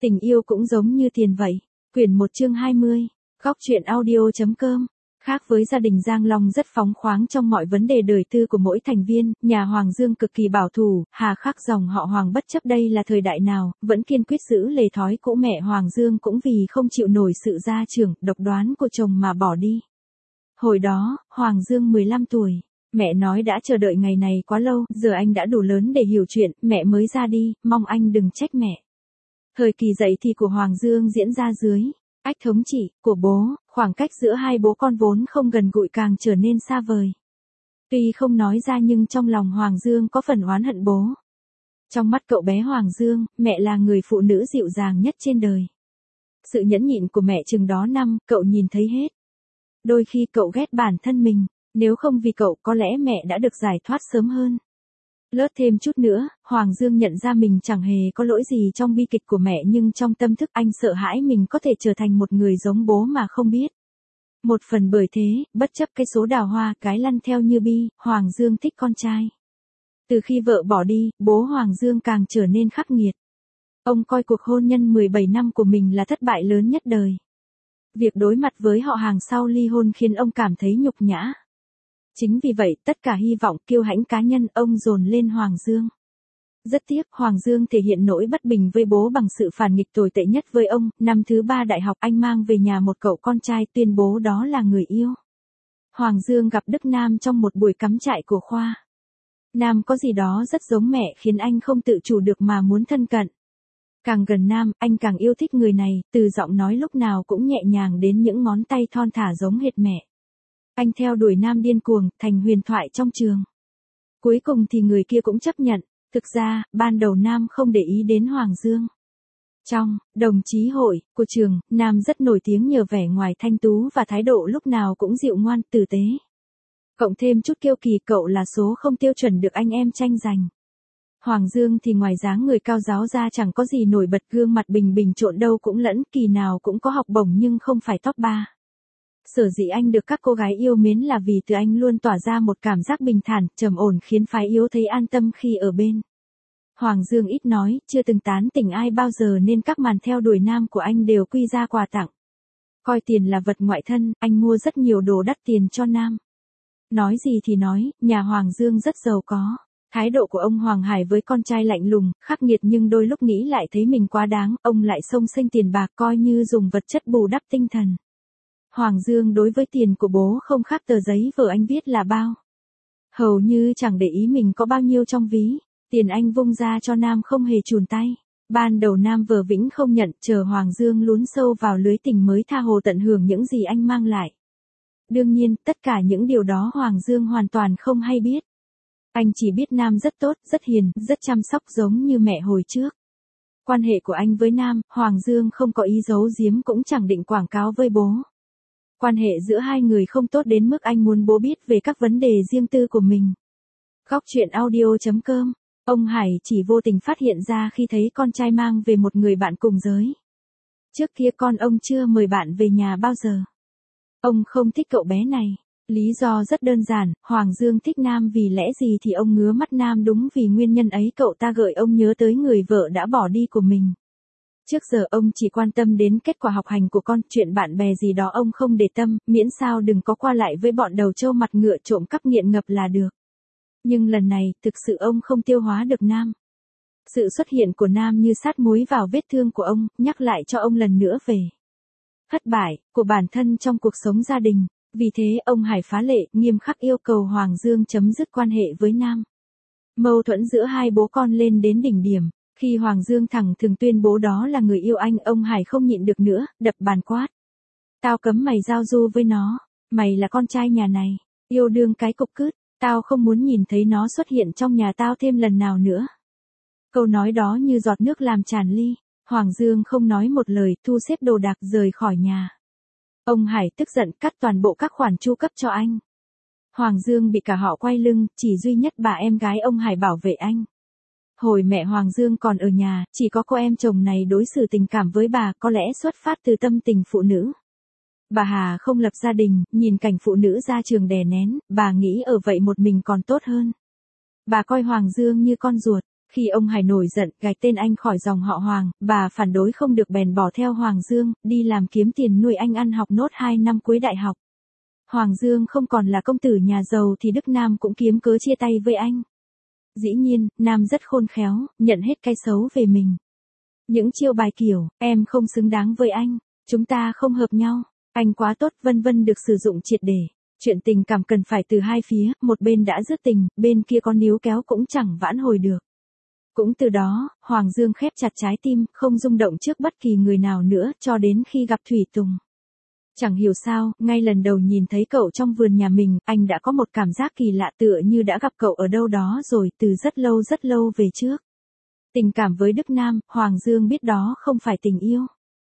Tình yêu cũng giống như tiền vậy. Quyển 1 chương 20. Góc truyện audio.com. Khác với gia đình Giang Long rất phóng khoáng trong mọi vấn đề đời tư của mỗi thành viên, nhà Hoàng Dương cực kỳ bảo thủ, hà khắc dòng họ Hoàng bất chấp đây là thời đại nào, vẫn kiên quyết giữ lề thói cũ. Mẹ Hoàng Dương cũng vì không chịu nổi sự gia trưởng, độc đoán của chồng mà bỏ đi. Hồi đó, Hoàng Dương 15 tuổi. Mẹ nói đã chờ đợi ngày này quá lâu, giờ anh đã đủ lớn để hiểu chuyện, mẹ mới ra đi, mong anh đừng trách mẹ. Thời kỳ dậy thì của Hoàng Dương diễn ra dưới ách thống trị của bố, khoảng cách giữa hai bố con vốn không gần gũi càng trở nên xa vời. Tuy không nói ra nhưng trong lòng Hoàng Dương có phần oán hận bố. Trong mắt cậu bé Hoàng Dương, mẹ là người phụ nữ dịu dàng nhất trên đời. Sự nhẫn nhịn của mẹ chừng đó năm, cậu nhìn thấy hết. Đôi khi cậu ghét bản thân mình, nếu không vì cậu có lẽ mẹ đã được giải thoát sớm hơn. Lớt thêm chút nữa, Hoàng Dương nhận ra mình chẳng hề có lỗi gì trong bi kịch của mẹ, nhưng trong tâm thức anh sợ hãi mình có thể trở thành một người giống bố mà không biết. Một phần bởi thế, bất chấp cái số đào hoa cái lăn theo như bi, Hoàng Dương thích con trai. Từ khi vợ bỏ đi, bố Hoàng Dương càng trở nên khắc nghiệt. Ông coi cuộc hôn nhân 17 năm của mình là thất bại lớn nhất đời. Việc đối mặt với họ hàng sau ly hôn khiến ông cảm thấy nhục nhã. Chính vì vậy, tất cả hy vọng kiêu hãnh cá nhân ông dồn lên Hoàng Dương. Rất tiếc, Hoàng Dương thể hiện nỗi bất bình với bố bằng sự phản nghịch tồi tệ nhất với ông. Năm thứ 3 đại học, anh mang về nhà một cậu con trai, tuyên bố đó là người yêu. Hoàng Dương gặp Đức Nam trong một buổi cắm trại của khoa. Nam có gì đó rất giống mẹ khiến anh không tự chủ được mà muốn thân cận. Càng gần Nam, anh càng yêu thích người này, từ giọng nói lúc nào cũng nhẹ nhàng đến những ngón tay thon thả giống hệt mẹ. Anh theo đuổi Nam điên cuồng, thành huyền thoại trong trường. Cuối cùng thì người kia cũng chấp nhận. Thực ra, ban đầu Nam không để ý đến Hoàng Dương. Trong đồng chí hội của trường, Nam rất nổi tiếng nhờ vẻ ngoài thanh tú và thái độ lúc nào cũng dịu ngoan, tử tế. Cộng thêm chút kiêu kỳ, cậu là số không tiêu chuẩn được anh em tranh giành. Hoàng Dương thì ngoài dáng người cao ráo ra chẳng có gì nổi bật, gương mặt bình bình trộn đâu cũng lẫn, kỳ nào cũng có học bổng nhưng không phải top 3. Sở dĩ anh được các cô gái yêu mến là vì từ anh luôn tỏa ra một cảm giác bình thản, trầm ổn khiến phái yếu thấy an tâm khi ở bên. Hoàng Dương ít nói, chưa từng tán tỉnh ai bao giờ nên các màn theo đuổi Nam của anh đều quy ra quà tặng. Coi tiền là vật ngoại thân, anh mua rất nhiều đồ đắt tiền cho Nam. Nói gì thì nói, nhà Hoàng Dương rất giàu có. Thái độ của ông Hoàng Hải với con trai lạnh lùng, khắc nghiệt, nhưng đôi lúc nghĩ lại thấy mình quá đáng, ông lại xông xênh tiền bạc coi như dùng vật chất bù đắp tinh thần. Hoàng Dương đối với tiền của bố không khác tờ giấy vợ anh viết là bao. Hầu như chẳng để ý mình có bao nhiêu trong ví, tiền anh vung ra cho Nam không hề chùn tay. Ban đầu Nam vờ vĩnh không nhận, chờ Hoàng Dương lún sâu vào lưới tình mới tha hồ tận hưởng những gì anh mang lại. Đương nhiên, tất cả những điều đó Hoàng Dương hoàn toàn không hay biết. Anh chỉ biết Nam rất tốt, rất hiền, rất chăm sóc giống như mẹ hồi trước. Quan hệ của anh với Nam, Hoàng Dương không có ý giấu giếm cũng chẳng định quảng cáo với bố. Quan hệ giữa hai người không tốt đến mức anh muốn bố biết về các vấn đề riêng tư của mình. Góc truyện audio.com. Ông Hải chỉ vô tình phát hiện ra khi thấy con trai mang về một người bạn cùng giới. Trước kia con ông chưa mời bạn về nhà bao giờ. Ông không thích cậu bé này. Lý do rất đơn giản, Hoàng Dương thích Nam vì lẽ gì thì ông ngứa mắt Nam, đúng vì nguyên nhân ấy cậu ta gợi ông nhớ tới người vợ đã bỏ đi của mình. Trước giờ ông chỉ quan tâm đến kết quả học hành của con, chuyện bạn bè gì đó ông không để tâm, miễn sao đừng có qua lại với bọn đầu trâu mặt ngựa trộm cắp nghiện ngập là được. Nhưng lần này, thực sự ông không tiêu hóa được Nam. Sự xuất hiện của Nam như sát muối vào vết thương của ông, nhắc lại cho ông lần nữa về thất bại của bản thân trong cuộc sống gia đình. Vì thế ông Hải phá lệ, nghiêm khắc yêu cầu Hoàng Dương chấm dứt quan hệ với Nam. Mâu thuẫn giữa hai bố con lên đến đỉnh điểm. Khi Hoàng Dương thẳng thừng tuyên bố đó là người yêu anh, ông Hải không nhịn được nữa, đập bàn quát. Tao cấm mày giao du với nó, mày là con trai nhà này, yêu đương cái cục cứt, tao không muốn nhìn thấy nó xuất hiện trong nhà tao thêm lần nào nữa. Câu nói đó như giọt nước làm tràn ly, Hoàng Dương không nói một lời, thu xếp đồ đạc rời khỏi nhà. Ông Hải tức giận cắt toàn bộ các khoản chu cấp cho anh. Hoàng Dương bị cả họ quay lưng, chỉ duy nhất bà em gái ông Hải bảo vệ anh. Hồi mẹ Hoàng Dương còn ở nhà, chỉ có cô em chồng này đối xử tình cảm với bà, có lẽ xuất phát từ tâm tình phụ nữ. Bà Hà không lập gia đình, nhìn cảnh phụ nữ ra trường đè nén, bà nghĩ ở vậy một mình còn tốt hơn. Bà coi Hoàng Dương như con ruột, Khi ông Hải nổi giận, gạch tên anh khỏi dòng họ Hoàng, bà phản đối không được bèn bỏ theo Hoàng Dương, đi làm kiếm tiền nuôi anh ăn học nốt 2 năm cuối đại học. Hoàng Dương không còn là công tử nhà giàu thì Đức Nam cũng kiếm cớ chia tay với anh. Dĩ nhiên, Nam rất khôn khéo, nhận hết cái xấu về mình. Những chiêu bài kiểu, em không xứng đáng với anh, chúng ta không hợp nhau, anh quá tốt vân vân được sử dụng triệt để. Chuyện tình cảm cần phải từ hai phía, một bên đã dứt tình, bên kia có níu kéo cũng chẳng vãn hồi được. Cũng từ đó, Hoàng Dương khép chặt trái tim, không rung động trước bất kỳ người nào nữa cho đến khi gặp Thủy Tùng. Chẳng hiểu sao, ngay lần đầu nhìn thấy cậu trong vườn nhà mình, anh đã có một cảm giác kỳ lạ tựa như đã gặp cậu ở đâu đó rồi từ rất lâu về trước. Tình cảm với Đức Nam, Hoàng Dương biết đó không phải tình yêu.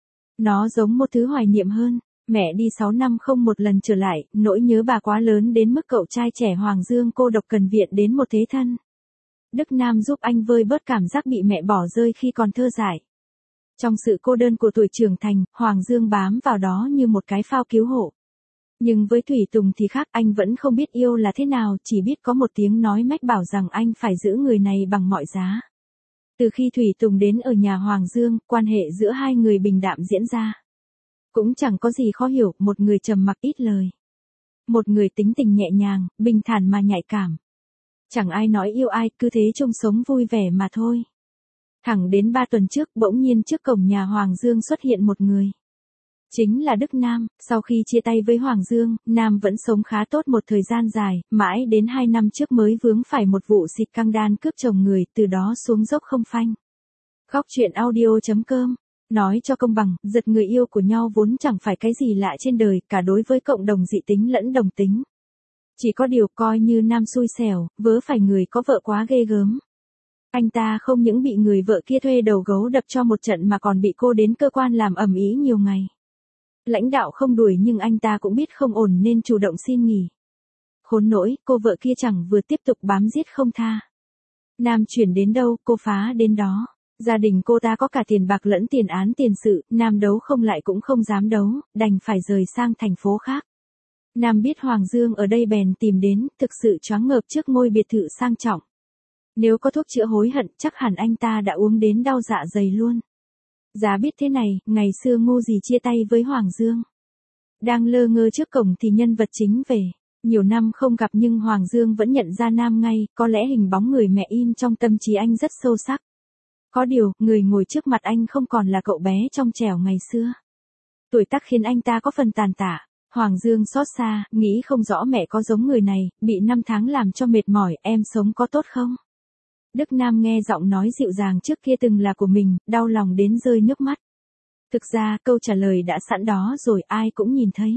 Nó giống một thứ hoài niệm hơn. Mẹ đi 6 năm không một lần trở lại, nỗi nhớ bà quá lớn đến mức cậu trai trẻ Hoàng Dương cô độc cần viện đến một thế thân. Đức Nam giúp anh vơi bớt cảm giác bị mẹ bỏ rơi khi còn thơ dại. Trong sự cô đơn của tuổi trưởng thành, Hoàng Dương bám vào đó như một cái phao cứu hộ. Nhưng với Thủy Tùng thì khác, anh vẫn không biết yêu là thế nào, chỉ biết có một tiếng nói mách bảo rằng anh phải giữ người này bằng mọi giá. Từ khi Thủy Tùng đến ở nhà Hoàng Dương, quan hệ giữa hai người bình đạm diễn ra. Cũng chẳng có gì khó hiểu, một người trầm mặc ít lời. Một người tính tình nhẹ nhàng, bình thản mà nhạy cảm. Chẳng ai nói yêu ai, cứ thế chung sống vui vẻ mà thôi. Thẳng đến 3 tuần trước, bỗng nhiên trước cổng nhà Hoàng Dương xuất hiện một người. Chính là Đức Nam. Sau khi chia tay với Hoàng Dương, Nam vẫn sống khá tốt một thời gian dài, mãi đến 2 năm trước mới vướng phải một vụ xịt căng đan cướp chồng người, từ đó xuống dốc không phanh. Góc truyện audio.com. Nói cho công bằng, giật người yêu của nhau vốn chẳng phải cái gì lạ trên đời, cả đối với cộng đồng dị tính lẫn đồng tính. Chỉ có điều coi như Nam xui xẻo, vớ phải người có vợ quá ghê gớm. Anh ta không những bị người vợ kia thuê đầu gấu đập cho một trận mà còn bị cô đến cơ quan làm ầm ĩ nhiều ngày. Lãnh đạo không đuổi nhưng anh ta cũng biết không ổn nên chủ động xin nghỉ. Khốn nỗi, cô vợ kia chẳng vừa tiếp tục bám giết không tha. Nam chuyển đến đâu, cô phá đến đó. Gia đình cô ta có cả tiền bạc lẫn tiền án tiền sự, Nam đấu không lại cũng không dám đấu, đành phải rời sang thành phố khác. Nam biết Hoàng Dương ở đây bèn tìm đến, thực sự choáng ngợp trước ngôi biệt thự sang trọng. Nếu có thuốc chữa hối hận, chắc hẳn anh ta đã uống đến đau dạ dày luôn. Giá biết thế này, ngày xưa ngu gì chia tay với Hoàng Dương. Đang lơ ngơ trước cổng thì nhân vật chính về. Nhiều năm không gặp nhưng Hoàng Dương vẫn nhận ra Nam ngay, có lẽ hình bóng người mẹ in trong tâm trí anh rất sâu sắc. Có điều, người ngồi trước mặt anh không còn là cậu bé trong trẻo ngày xưa. Tuổi tác khiến anh ta có phần tàn tạ. Hoàng Dương xót xa, nghĩ không rõ mẹ có giống người này, bị 5 tháng làm cho mệt mỏi, em sống có tốt không? Đức Nam nghe giọng nói dịu dàng trước kia từng là của mình, đau lòng đến rơi nước mắt. Thực ra, câu trả lời đã sẵn đó rồi, ai cũng nhìn thấy.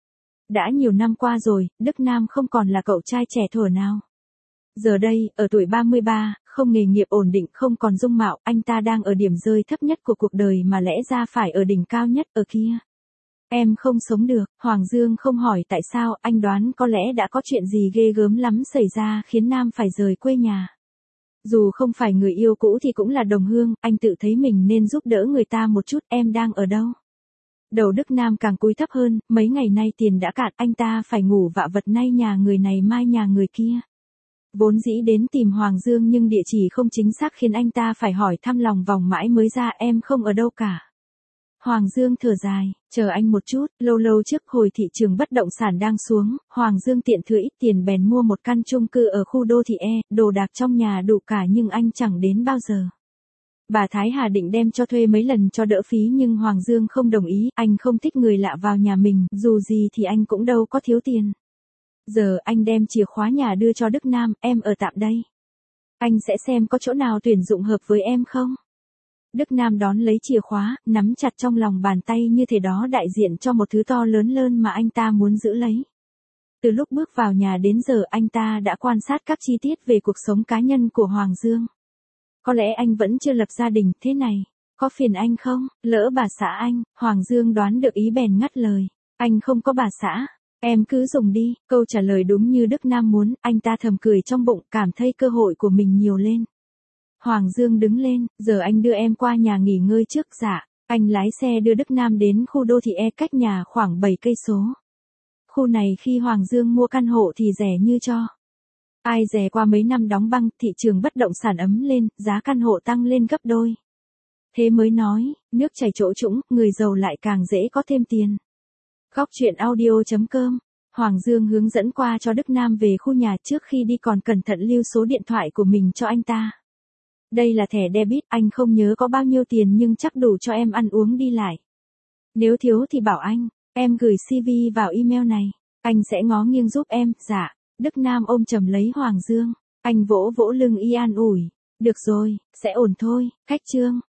Đã nhiều năm qua rồi, Đức Nam không còn là cậu trai trẻ thuở nào. Giờ đây, ở tuổi 33, không nghề nghiệp ổn định, không còn dung mạo, anh ta đang ở điểm rơi thấp nhất của cuộc đời mà lẽ ra phải ở đỉnh cao nhất, ở kia. Em không sống được, Hoàng Dương không hỏi tại sao, anh đoán có lẽ đã có chuyện gì ghê gớm lắm xảy ra khiến Nam phải rời quê nhà. Dù không phải người yêu cũ thì cũng là đồng hương, anh tự thấy mình nên giúp đỡ người ta một chút, em đang ở đâu? Đầu Đức Nam càng cúi thấp hơn, mấy ngày nay tiền đã cạn, anh ta phải ngủ vạ vật nay nhà người này mai nhà người kia. Vốn dĩ đến tìm Hoàng Dương nhưng địa chỉ không chính xác khiến anh ta phải hỏi thăm lòng vòng mãi mới ra em không ở đâu cả. Hoàng Dương thở dài, chờ anh một chút, lâu trước hồi thị trường bất động sản đang xuống, Hoàng Dương tiện thừa ít tiền bèn mua một căn chung cư ở khu đô thị E, đồ đạc trong nhà đủ cả nhưng anh chẳng đến bao giờ. Bà Thái Hà định đem cho thuê mấy lần cho đỡ phí nhưng Hoàng Dương không đồng ý, anh không thích người lạ vào nhà mình, dù gì thì anh cũng đâu có thiếu tiền. Giờ anh đem chìa khóa nhà đưa cho Đức Nam, em ở tạm đây. Anh sẽ xem có chỗ nào tuyển dụng hợp với em không? Đức Nam đón lấy chìa khóa, nắm chặt trong lòng bàn tay như thể đó đại diện cho một thứ to lớn hơn mà anh ta muốn giữ lấy. Từ lúc bước vào nhà đến giờ anh ta đã quan sát các chi tiết về cuộc sống cá nhân của Hoàng Dương. Có lẽ anh vẫn chưa lập gia đình, thế này, có phiền anh không? Lỡ bà xã anh, Hoàng Dương đoán được ý bèn ngắt lời. Anh không có bà xã, em cứ dùng đi. Câu trả lời đúng như Đức Nam muốn, anh ta thầm cười trong bụng, cảm thấy cơ hội của mình nhiều lên. Hoàng Dương đứng lên, giờ anh đưa em qua nhà nghỉ ngơi trước. Dạ. Anh lái xe đưa Đức Nam đến khu đô thị E cách nhà khoảng 7 cây số. Khu này khi Hoàng Dương mua căn hộ thì rẻ như cho. Ai dè qua mấy năm đóng băng, thị trường bất động sản ấm lên, giá căn hộ tăng lên gấp đôi. Thế mới nói, nước chảy chỗ trũng, người giàu lại càng dễ có thêm tiền. Góc chuyện audio.com. Hoàng Dương hướng dẫn qua cho Đức Nam về khu nhà, trước khi đi còn cẩn thận lưu số điện thoại của mình cho anh ta. Đây là thẻ debit, anh không nhớ có bao nhiêu tiền nhưng chắc đủ cho em ăn uống đi lại. Nếu thiếu thì bảo anh, em gửi CV vào email này, anh sẽ ngó nghiêng giúp em. Dạ. Đức Nam ôm chầm lấy Hoàng Dương, anh vỗ vỗ lưng y an ủi. Được rồi, sẽ ổn thôi, khách Trương.